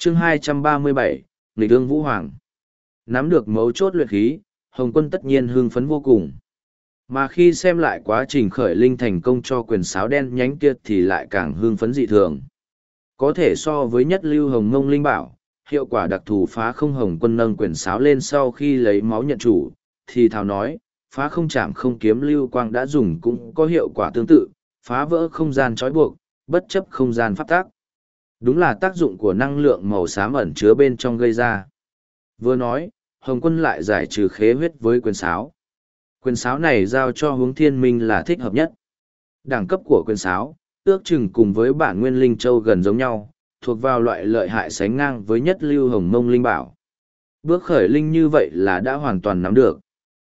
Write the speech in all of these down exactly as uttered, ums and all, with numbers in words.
chương hai trăm ba mươi bảy, Nghịch ương Vũ Hoàng. Nắm được mấu chốt luyện khí, Hồng Quân tất nhiên hưng phấn vô cùng. Mà khi xem lại quá trình khởi linh thành công cho quyền sáo đen nhánh kia thì lại càng hưng phấn dị thường. Có thể so với nhất lưu hồng mông linh bảo, hiệu quả đặc thù phá không Hồng Quân nâng quyền sáo lên sau khi lấy máu nhận chủ, thì thào nói, phá không chạm không kiếm lưu quang đã dùng cũng có hiệu quả tương tự, phá vỡ không gian trói buộc, bất chấp không gian pháp tác. Đúng là tác dụng của năng lượng màu xám ẩn chứa bên trong gây ra. Vừa nói, Hồng Quân lại giải trừ khế huyết với quyền sáo. Quyền sáo này giao cho Hướng Thiên Minh là thích hợp nhất. Đẳng cấp của quyền sáo, ước chừng cùng với bản nguyên linh châu gần giống nhau, thuộc vào loại lợi hại sánh ngang với nhất lưu hồng mông linh bảo. Bước khởi linh như vậy là đã hoàn toàn nắm được.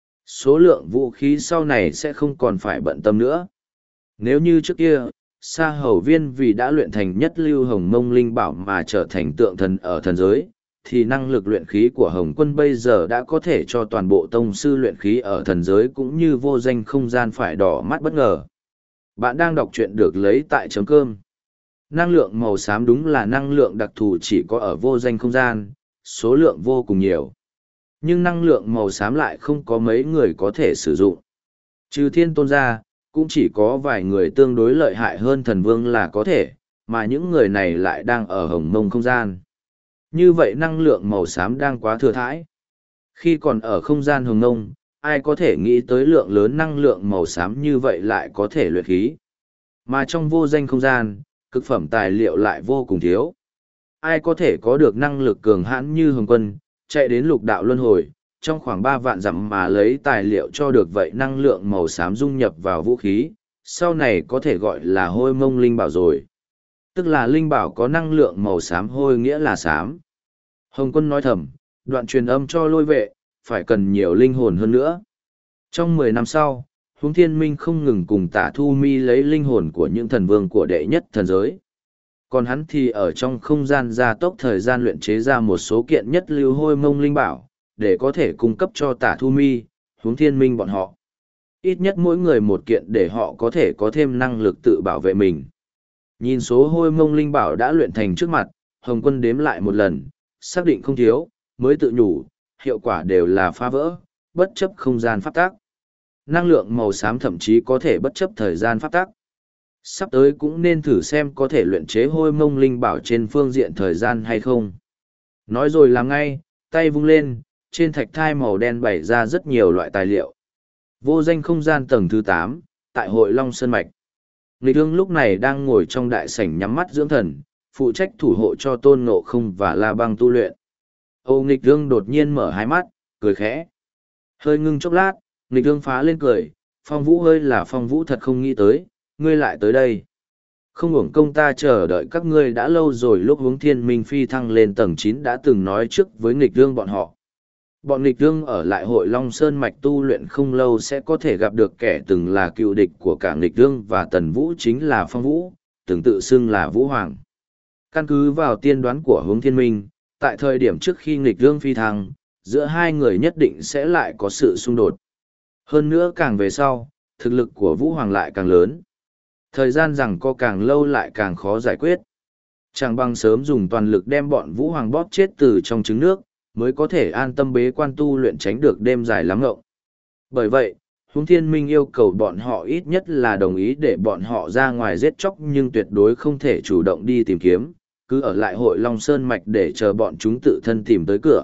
Số lượng vũ khí sau này sẽ không còn phải bận tâm nữa. Nếu như trước kia, Sa Hầu Viên vì đã luyện thành nhất lưu hồng mông linh bảo mà trở thành tượng thần ở thần giới, thì năng lực luyện khí của Hồng Quân bây giờ đã có thể cho toàn bộ tông sư luyện khí ở thần giới cũng như vô danh không gian phải đỏ mắt bất ngờ. Bạn đang đọc truyện được lấy tại chấm cơm. Năng lượng màu xám đúng là năng lượng đặc thù chỉ có ở vô danh không gian, số lượng vô cùng nhiều. Nhưng năng lượng màu xám lại không có mấy người có thể sử dụng. Trừ thiên tôn ra, cũng chỉ có vài người tương đối lợi hại hơn thần vương là có thể, mà những người này lại đang ở hồng mông không gian. Như vậy năng lượng màu xám đang quá thừa thãi. Khi còn ở không gian hồng mông, ai có thể nghĩ tới lượng lớn năng lượng màu xám như vậy lại có thể luyện khí. Mà trong vô danh không gian, cực phẩm tài liệu lại vô cùng thiếu. Ai có thể có được năng lực cường hãn như Hồng Quân, chạy đến lục đạo luân hồi, trong khoảng ba vạn dặm mà lấy tài liệu cho được vậy năng lượng màu xám dung nhập vào vũ khí, sau này có thể gọi là hôi mông linh bảo rồi. Tức là linh bảo có năng lượng màu xám hôi nghĩa là xám. Hồng Quân nói thầm, đoạn truyền âm cho lôi vệ, phải cần nhiều linh hồn hơn nữa. Trong mười năm sau, Hướng Thiên Minh không ngừng cùng Tả Thu Mi lấy linh hồn của những thần vương của đệ nhất thần giới. Còn hắn thì ở trong không gian gia tốc thời gian luyện chế ra một số kiện nhất lưu hôi mông linh bảo, để có thể cung cấp cho Tả Thu Mi, Hướng Thiên Minh bọn họ. Ít nhất mỗi người một kiện để họ có thể có thêm năng lực tự bảo vệ mình. Nhìn số hôi mông linh bảo đã luyện thành trước mặt, Hồng Quân đếm lại một lần, xác định không thiếu, mới tự nhủ, hiệu quả đều là phá vỡ, bất chấp không gian pháp tác. Năng lượng màu xám thậm chí có thể bất chấp thời gian pháp tác. Sắp tới cũng nên thử xem có thể luyện chế hôi mông linh bảo trên phương diện thời gian hay không. Nói rồi làm ngay, tay vung lên, trên thạch thai màu đen bày ra rất nhiều loại tài liệu. Vô danh không gian tầng thứ tám, tại hội Long Sơn Mạch. Nghịch ương lúc này đang ngồi trong đại sảnh nhắm mắt dưỡng thần, phụ trách thủ hộ cho Tôn Ngộ Không và La Băng tu luyện. Âu Nghịch ương đột nhiên mở hai mắt, cười khẽ. Hơi ngưng chốc lát, Nghịch ương phá lên cười, Phong Vũ ơi là Phong Vũ thật không nghĩ tới, ngươi lại tới đây. Không uổng công ta chờ đợi các ngươi đã lâu rồi. Lúc Hướng Thiên Minh phi thăng lên tầng chín đã từng nói trước với Nghịch ương bọn họ. Bọn Nghịch ương ở lại hội Long Sơn Mạch tu luyện không lâu sẽ có thể gặp được kẻ từng là cựu địch của cả Nghịch ương và Tần Vũ chính là Phong Vũ, từng tự xưng là Vũ Hoàng. Căn cứ vào tiên đoán của Hướng Thiên Minh, tại thời điểm trước khi Nghịch ương phi thăng, giữa hai người nhất định sẽ lại có sự xung đột. Hơn nữa càng về sau, thực lực của Vũ Hoàng lại càng lớn. Thời gian rằng co càng lâu lại càng khó giải quyết. Chẳng bằng sớm dùng toàn lực đem bọn Vũ Hoàng bóp chết từ trong trứng nước, mới có thể an tâm bế quan tu luyện tránh được đêm dài lắm ngộng. Bởi vậy, Hướng Thiên Minh yêu cầu bọn họ ít nhất là đồng ý để bọn họ ra ngoài giết chóc nhưng tuyệt đối không thể chủ động đi tìm kiếm, cứ ở lại hội Long Sơn Mạch để chờ bọn chúng tự thân tìm tới cửa.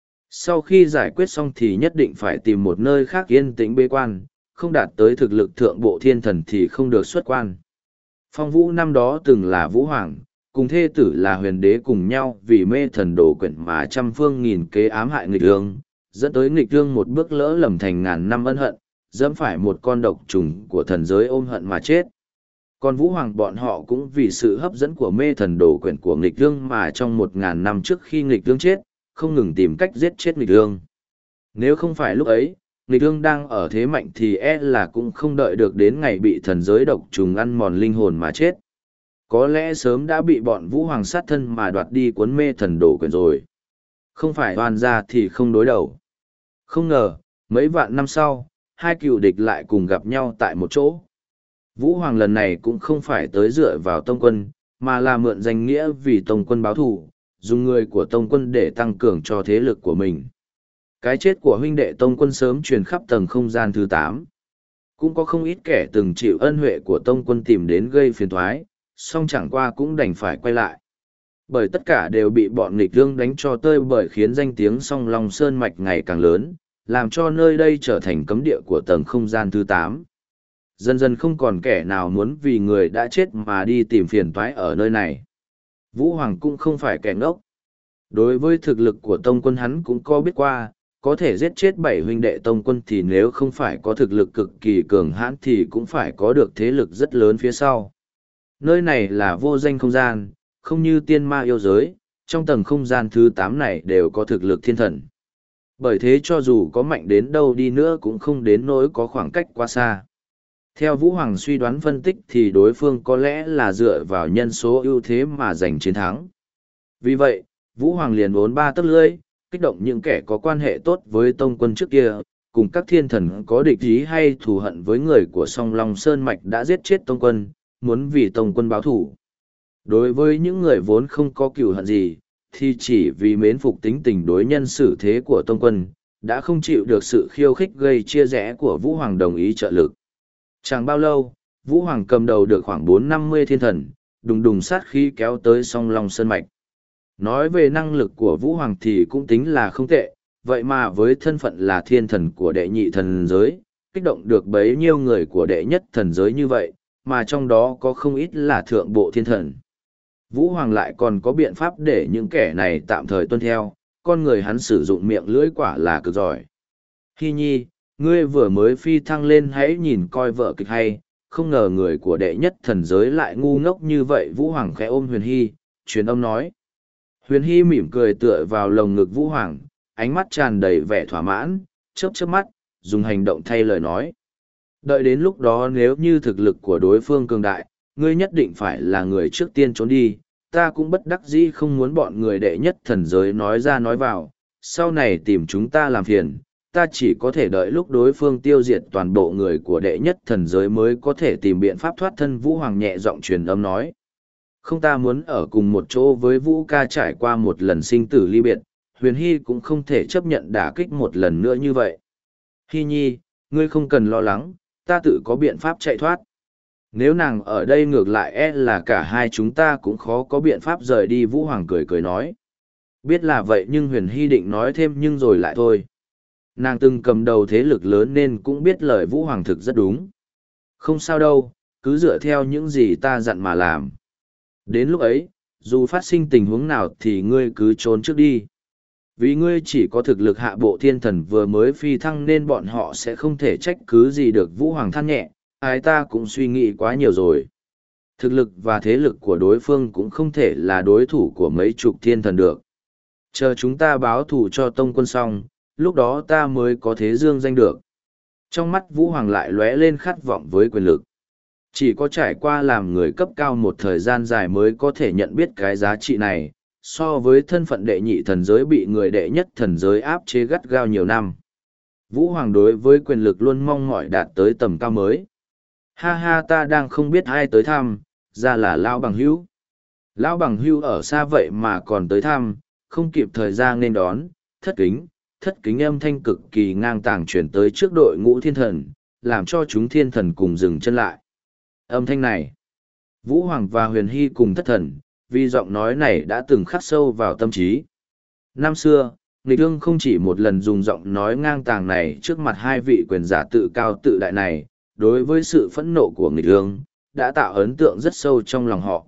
Sau khi giải quyết xong thì nhất định phải tìm một nơi khác yên tĩnh bế quan, không đạt tới thực lực thượng bộ thiên thần thì không được xuất quan. Phong Vũ năm đó từng là Vũ Hoàng, cùng thê tử là huyền đế cùng nhau vì mê thần đồ quyển mà trăm phương nghìn kế ám hại nghịch ương, dẫn tới nghịch ương một bước lỡ lầm thành ngàn năm ân hận, dẫm phải một con độc trùng của thần giới ôm hận mà chết. Còn Vũ Hoàng bọn họ cũng vì sự hấp dẫn của mê thần đồ quyển của nghịch ương mà trong một ngàn năm trước khi nghịch ương chết, không ngừng tìm cách giết chết nghịch ương. Nếu không phải lúc ấy, nghịch ương đang ở thế mạnh thì e là cũng không đợi được đến ngày bị thần giới độc trùng ăn mòn linh hồn mà chết. Có lẽ sớm đã bị bọn Vũ Hoàng sát thân mà đoạt đi cuốn mê thần đồ quyển rồi. Không phải oan gia thì không đối đầu. Không ngờ, mấy vạn năm sau, hai cựu địch lại cùng gặp nhau tại một chỗ. Vũ Hoàng lần này cũng không phải tới dựa vào tông quân, mà là mượn danh nghĩa vì tông quân báo thù, dùng người của tông quân để tăng cường cho thế lực của mình. Cái chết của huynh đệ tông quân sớm truyền khắp tầng không gian thứ tám. Cũng có không ít kẻ từng chịu ân huệ của tông quân tìm đến gây phiền thoái, song chẳng qua cũng đành phải quay lại. Bởi tất cả đều bị bọn nghịch vương đánh cho tơi bời, khiến danh tiếng Song Long Sơn Mạch ngày càng lớn, làm cho nơi đây trở thành cấm địa của tầng không gian thứ tám. Dần dần không còn kẻ nào muốn vì người đã chết mà đi tìm phiền toái ở nơi này. Vũ Hoàng cũng không phải kẻ ngốc. Đối với thực lực của tông quân hắn cũng có biết qua, có thể giết chết bảy huynh đệ tông quân thì nếu không phải có thực lực cực kỳ cường hãn thì cũng phải có được thế lực rất lớn phía sau. Nơi này là vô danh không gian, không như tiên ma yêu giới, trong tầng không gian thứ tám này đều có thực lực thiên thần. Bởi thế cho dù có mạnh đến đâu đi nữa cũng không đến nỗi có khoảng cách quá xa. Theo Vũ Hoàng suy đoán phân tích thì đối phương có lẽ là dựa vào nhân số ưu thế mà giành chiến thắng. Vì vậy, Vũ Hoàng liền uốn ba tấc lưỡi, kích động những kẻ có quan hệ tốt với tông quân trước kia, cùng các thiên thần có địch ý hay thù hận với người của Song Long Sơn Mạch đã giết chết tông quân, muốn vì tông quân báo thù. Đối với những người vốn không có cừu hận gì, thì chỉ vì mến phục tính tình đối nhân xử thế của tông quân, đã không chịu được sự khiêu khích gây chia rẽ của Vũ Hoàng đồng ý trợ lực. Chẳng bao lâu, Vũ Hoàng cầm đầu được khoảng bốn năm mươi thiên thần, đùng đùng sát khí kéo tới Song Long Sơn Mạch. Nói về năng lực của Vũ Hoàng thì cũng tính là không tệ, vậy mà với thân phận là thiên thần của đệ nhị thần giới, kích động được bấy nhiêu người của đệ nhất thần giới như vậy, mà trong đó có không ít là thượng bộ thiên thần. Vũ Hoàng lại còn có biện pháp để những kẻ này tạm thời tuân theo, con người hắn sử dụng miệng lưỡi quả là cực giỏi. Hy nhi, ngươi vừa mới phi thăng lên hãy nhìn coi vợ kịch hay, không ngờ người của đệ nhất thần giới lại ngu ngốc như vậy. Vũ Hoàng khẽ ôm Huyền Hy, truyền âm nói. Huyền Hy mỉm cười tựa vào lồng ngực Vũ Hoàng, ánh mắt tràn đầy vẻ thỏa mãn, chớp chớp mắt, dùng hành động thay lời nói. Đợi đến lúc đó nếu như thực lực của đối phương cường đại, ngươi nhất định phải là người trước tiên trốn đi, ta cũng bất đắc dĩ không muốn bọn người đệ nhất thần giới nói ra nói vào, sau này tìm chúng ta làm phiền, ta chỉ có thể đợi lúc đối phương tiêu diệt toàn bộ người của đệ nhất thần giới mới có thể tìm biện pháp thoát thân. Vũ Hoàng nhẹ giọng truyền âm nói. Không, ta muốn ở cùng một chỗ với Vũ ca trải qua một lần sinh tử ly biệt, Huyền Hy cũng không thể chấp nhận đả kích một lần nữa như vậy. Hy nhi, ngươi không cần lo lắng, ta tự có biện pháp chạy thoát. Nếu nàng ở đây ngược lại e là cả hai chúng ta cũng khó có biện pháp rời đi. Vũ Hoàng cười cười nói. Biết là vậy nhưng Huyền Hy định nói thêm nhưng rồi lại thôi. Nàng từng cầm đầu thế lực lớn nên cũng biết lời Vũ Hoàng thực rất đúng. Không sao đâu, cứ dựa theo những gì ta dặn mà làm. Đến lúc ấy, dù phát sinh tình huống nào thì ngươi cứ trốn trước đi. Vì ngươi chỉ có thực lực hạ bộ thiên thần vừa mới phi thăng nên bọn họ sẽ không thể trách cứ gì được. Vũ Hoàng than nhẹ, ai ta cũng suy nghĩ quá nhiều rồi. Thực lực và thế lực của đối phương cũng không thể là đối thủ của mấy chục thiên thần được. Chờ chúng ta báo thù cho tông quân xong, lúc đó ta mới có thế dương danh được. Trong mắt Vũ Hoàng lại lóe lên khát vọng với quyền lực. Chỉ có trải qua làm người cấp cao một thời gian dài mới có thể nhận biết cái giá trị này, so với thân phận đệ nhị thần giới bị người đệ nhất thần giới áp chế gắt gao nhiều năm. Vũ Hoàng đối với quyền lực luôn mong mỏi đạt tới tầm cao mới. Ha ha, ta đang không biết ai tới thăm, ra là Lão Bằng Hữu. Lão Bằng Hữu ở xa vậy mà còn tới thăm, không kịp thời gian nên đón, thất kính, thất kính. Âm thanh cực kỳ ngang tàng chuyển tới trước đội ngũ thiên thần, làm cho chúng thiên thần cùng dừng chân lại. Âm thanh này, Vũ Hoàng và Huyền Hy cùng thất thần, vì giọng nói này đã từng khắc sâu vào tâm trí. Năm xưa, Nghịch Ương không chỉ một lần dùng giọng nói ngang tàng này trước mặt hai vị quyền giả tự cao tự đại này, đối với sự phẫn nộ của Nghịch Ương, đã tạo ấn tượng rất sâu trong lòng họ.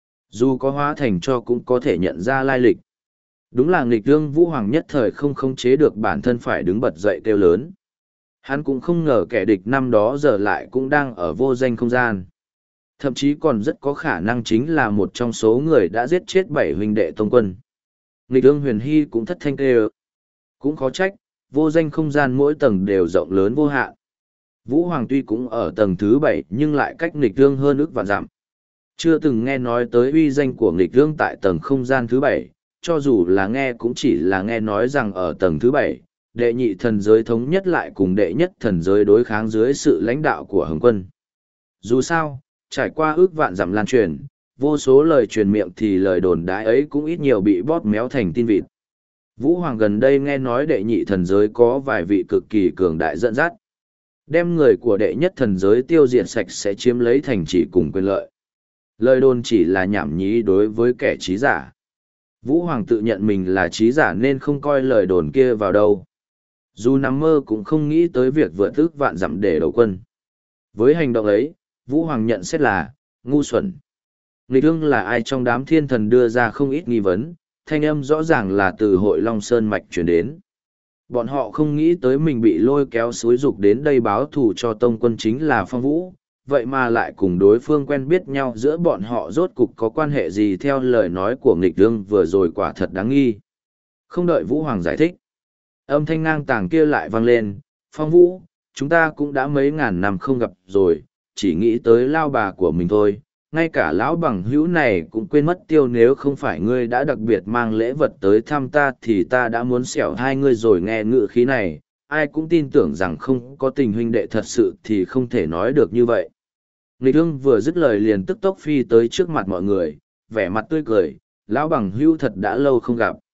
Dù có hóa thành cho cũng có thể nhận ra lai lịch. Đúng là Nghịch Ương. Vũ Hoàng nhất thời không khống chế được bản thân phải đứng bật dậy kêu lớn. Hắn cũng không ngờ kẻ địch năm đó giờ lại cũng đang ở vô danh không gian. Thậm chí còn rất có khả năng chính là một trong số người đã giết chết bảy huynh đệ tông quân. Nghịch Ương Huyền Hy cũng thất thanh kêu. Cũng khó trách, vô danh không gian mỗi tầng đều rộng lớn vô hạn. Vũ Hoàng tuy cũng ở tầng thứ bảy nhưng lại cách Nghịch Ương hơn ức vạn dặm. Chưa từng nghe nói tới uy danh của Nghịch Ương tại tầng không gian thứ bảy, cho dù là nghe cũng chỉ là nghe nói rằng ở tầng thứ bảy, đệ nhị thần giới thống nhất lại cùng đệ nhất thần giới đối kháng dưới sự lãnh đạo của Hồng Quân. Dù sao, trải qua ước vạn dặm lan truyền, Vô số lời truyền miệng thì lời đồn đãi ấy cũng ít nhiều bị bóp méo thành tin vịt. Vũ Hoàng gần đây nghe nói đệ nhị thần giới có vài vị cực kỳ cường đại dẫn dắt. Đem người của đệ nhất thần giới tiêu diệt sạch sẽ chiếm lấy thành trì cùng quyền lợi. Lời đồn chỉ là nhảm nhí đối với kẻ trí giả. Vũ Hoàng tự nhận mình là trí giả nên không coi lời đồn kia vào đâu. Dù nằm mơ cũng không nghĩ tới việc vượt ước vạn dặm để đầu quân. Với hành động ấy, Vũ Hoàng nhận xét là, ngu xuẩn. Nghịch ương là ai trong đám thiên thần đưa ra không ít nghi vấn, thanh âm rõ ràng là từ hội Long Sơn Mạch truyền đến. Bọn họ không nghĩ tới mình bị lôi kéo xúi dục đến đây báo thù cho tông quân chính là Phong Vũ, vậy mà lại cùng đối phương quen biết nhau giữa bọn họ rốt cục có quan hệ gì theo lời nói của nghịch ương vừa rồi quả thật đáng nghi. Không đợi Vũ Hoàng giải thích. Âm thanh ngang tàng kia lại vang lên, Phong Vũ, chúng ta cũng đã mấy ngàn năm không gặp rồi, chỉ nghĩ tới lao bà của mình thôi. Ngay cả lão bằng hữu này cũng quên mất tiêu, nếu không phải ngươi đã đặc biệt mang lễ vật tới thăm ta thì ta đã muốn xẻo hai ngươi rồi. Nghe ngự khí này, ai cũng tin tưởng rằng không có tình huynh đệ thật sự thì không thể nói được như vậy. Nghịch ương vừa dứt lời liền tức tốc phi tới trước mặt mọi người, vẻ mặt tươi cười, lão bằng hữu thật đã lâu không gặp.